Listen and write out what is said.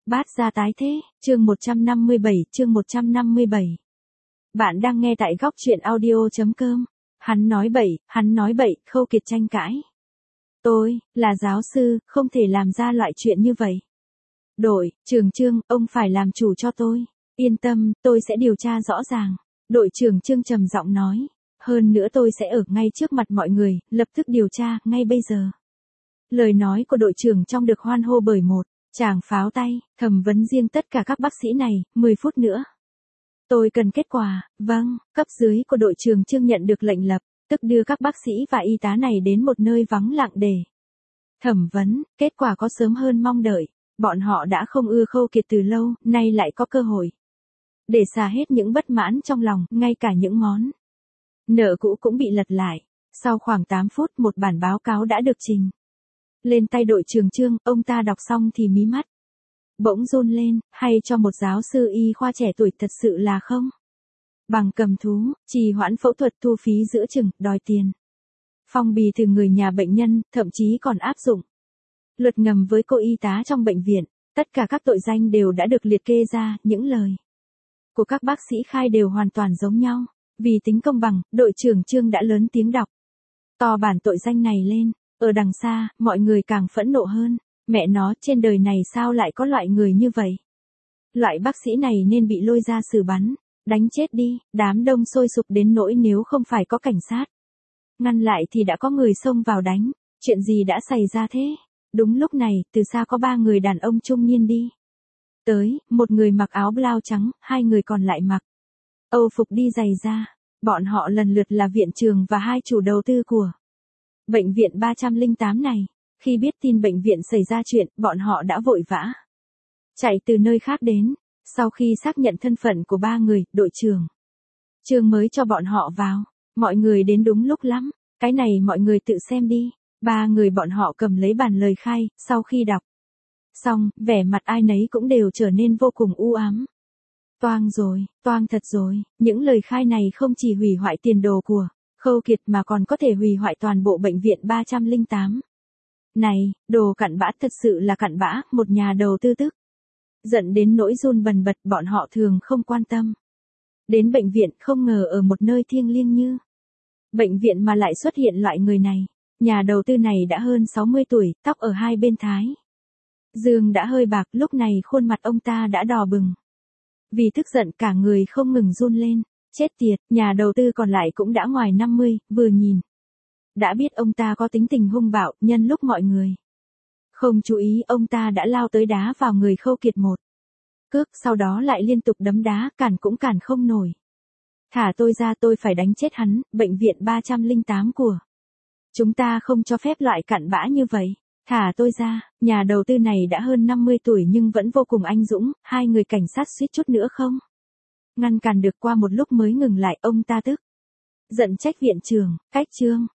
Bát gia tái thế, chương 157, chương 157. Bạn đang nghe tại góc truyện audio.com. Hắn nói bậy, Khâu Kiệt tranh cãi. Tôi, là giáo sư, không thể làm ra loại chuyện như vậy. Đội trưởng Trương, ông phải làm chủ cho tôi. Yên tâm, tôi sẽ điều tra rõ ràng. Đội trưởng Trương trầm giọng nói. Hơn nữa tôi sẽ ở ngay trước mặt mọi người, lập tức điều tra, ngay bây giờ. Lời nói của đội trưởng trong được hoan hô bởi một chàng pháo tay, thẩm vấn riêng tất cả các bác sĩ này, 10 phút nữa. Tôi cần kết quả, vâng, cấp dưới của đội trưởng Trương nhận được lệnh lập, tức đưa các bác sĩ và y tá này đến một nơi vắng lặng để thẩm vấn, kết quả có sớm hơn mong đợi, bọn họ đã không ưa Khâu Kiệt từ lâu, nay lại có cơ hội. Để xả hết những bất mãn trong lòng, ngay cả những món nợ cũ cũng bị lật lại. Sau khoảng 8 phút một bản báo cáo đã được trình lên tay đội trưởng Trương, ông ta đọc xong thì mí mắt bỗng run lên, hay cho một giáo sư y khoa trẻ tuổi thật sự là không bằng cầm thú, trì hoãn phẫu thuật thu phí giữa chừng, đòi tiền phong bì từ người nhà bệnh nhân, thậm chí còn áp dụng luật ngầm với cô y tá trong bệnh viện. Tất cả các tội danh đều đã được liệt kê ra, những lời của các bác sĩ khai đều hoàn toàn giống nhau. Vì tính công bằng, đội trưởng Trương đã lớn tiếng đọc to bản tội danh này lên. Ở đằng xa, mọi người càng phẫn nộ hơn. Mẹ nó, trên đời này sao lại có loại người như vậy? Loại bác sĩ này nên bị lôi ra xử bắn, đánh chết đi. Đám đông sôi sục đến nỗi nếu không phải có cảnh sát ngăn lại thì đã có người xông vào đánh. Chuyện gì đã xảy ra thế? Đúng lúc này, từ xa có 3 người đàn ông trung niên đi tới, một người mặc áo blau trắng, 2 người còn lại mặc âu phục đi giày da. Bọn họ lần lượt là viện trưởng và 2 chủ đầu tư của bệnh viện 308 này. Khi biết tin bệnh viện xảy ra chuyện, bọn họ đã vội vã chạy từ nơi khác đến. Sau khi xác nhận thân phận của 3 người, đội trưởng Trương mới cho bọn họ vào. Mọi người đến đúng lúc lắm. Cái này mọi người tự xem đi. 3 người bọn họ cầm lấy bản lời khai, sau khi đọc xong, vẻ mặt ai nấy cũng đều trở nên vô cùng u ám. Toang rồi, toang thật rồi, những lời khai này không chỉ hủy hoại tiền đồ của Khâu Kiệt mà còn có thể hủy hoại toàn bộ bệnh viện 308. Này, đồ cặn bã, thật sự là cặn bã. Một nhà đầu tư tức giận đến nỗi run bần bật. Bọn họ thường không quan tâm đến bệnh viện, không ngờ ở một nơi thiêng liêng như bệnh viện mà lại xuất hiện loại người này. Nhà đầu tư này đã hơn 60 tuổi, tóc ở hai bên thái dương đã hơi bạc, lúc này khuôn mặt ông ta đã đỏ bừng. Vì tức giận cả người không ngừng run lên. Chết tiệt, nhà đầu tư còn lại cũng đã ngoài 50, vừa nhìn đã biết ông ta có tính tình hung bạo. Nhân lúc mọi người không chú ý, ông ta đã lao tới đá vào người Khâu Kiệt một cước, sau đó lại liên tục đấm đá, cản cũng cản không nổi. Thả tôi ra, tôi phải đánh chết hắn. Bệnh viện 308 của chúng ta không cho phép loại cặn bã như vậy. Thả tôi ra. Nhà đầu tư này đã hơn 50 tuổi nhưng vẫn vô cùng anh dũng. 2 người cảnh sát suýt chút nữa không ngăn cản được, qua một lúc mới ngừng lại. Ông ta tức giận trách viện trưởng, cách Trương,